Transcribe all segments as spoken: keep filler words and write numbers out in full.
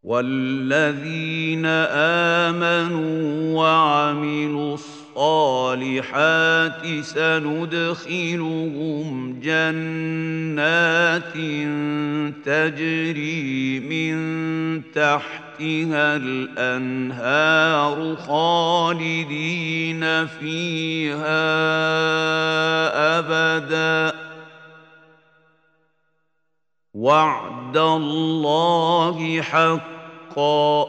والذين آمنوا وعملوا الصالحات سندخلهم جنات تجري من تحتها الأنهار خالدين فيها أبداً وعد الله حقا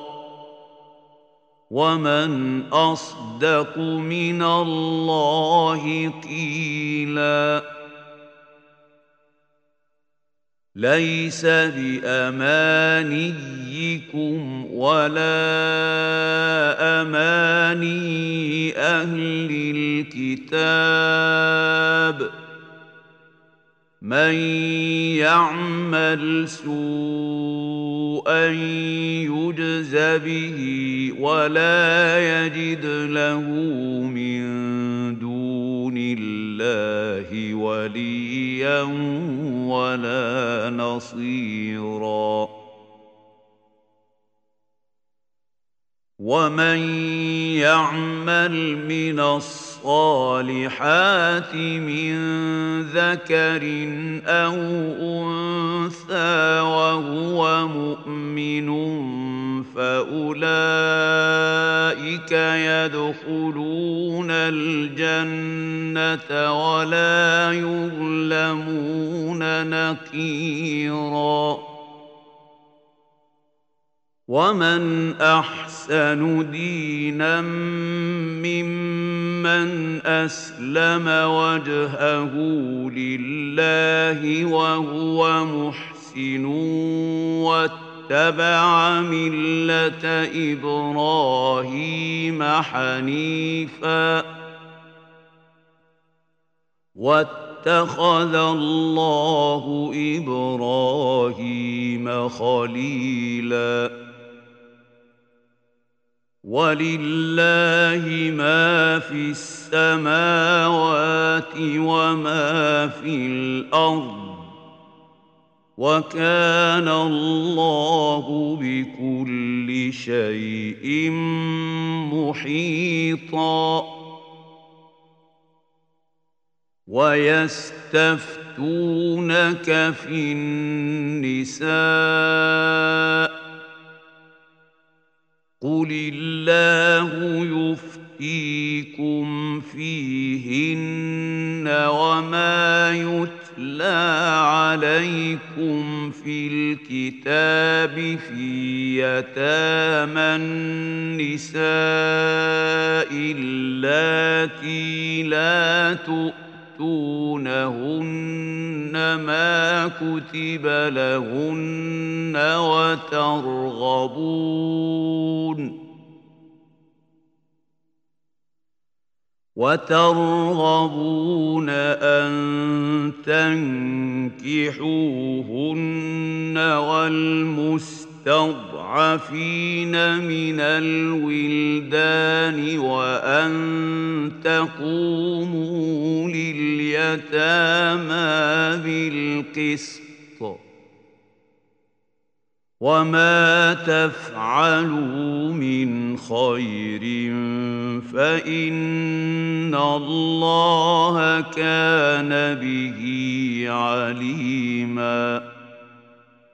ومن أصدق من الله قيلا ليس بأمانيكم ولا أماني أهل الكتاب من يعمل سوءا يجز به ولا يجد له من دون الله وليا ولا نصيرا ومن يعمل من الصالحات من ذكر أو أنثى وهو مؤمن فأولئك يدخلون الجنة ولا يظلمون نقيراً ومن أحسن دينا ممن أسلم وجهه لله وهو محسن واتبع ملة إبراهيم حنيفا واتخذ الله إبراهيم خليلا ولله ما في السماوات وما في الأرض وكان الله بكل شيء محيطا ويستفتونك في النساء قل الله يفتيكم فيهن وما يتلى عليكم في الكتاب في يتامى النساء اللاتي لا تؤتونهن ما كتب لهن وترغبون وترغبون أن تنكحوهن والمستضعفين من الولدان وأن تقوموا لليتامى بالقسط وما تفعلوا من خير فإن الله كان به عليما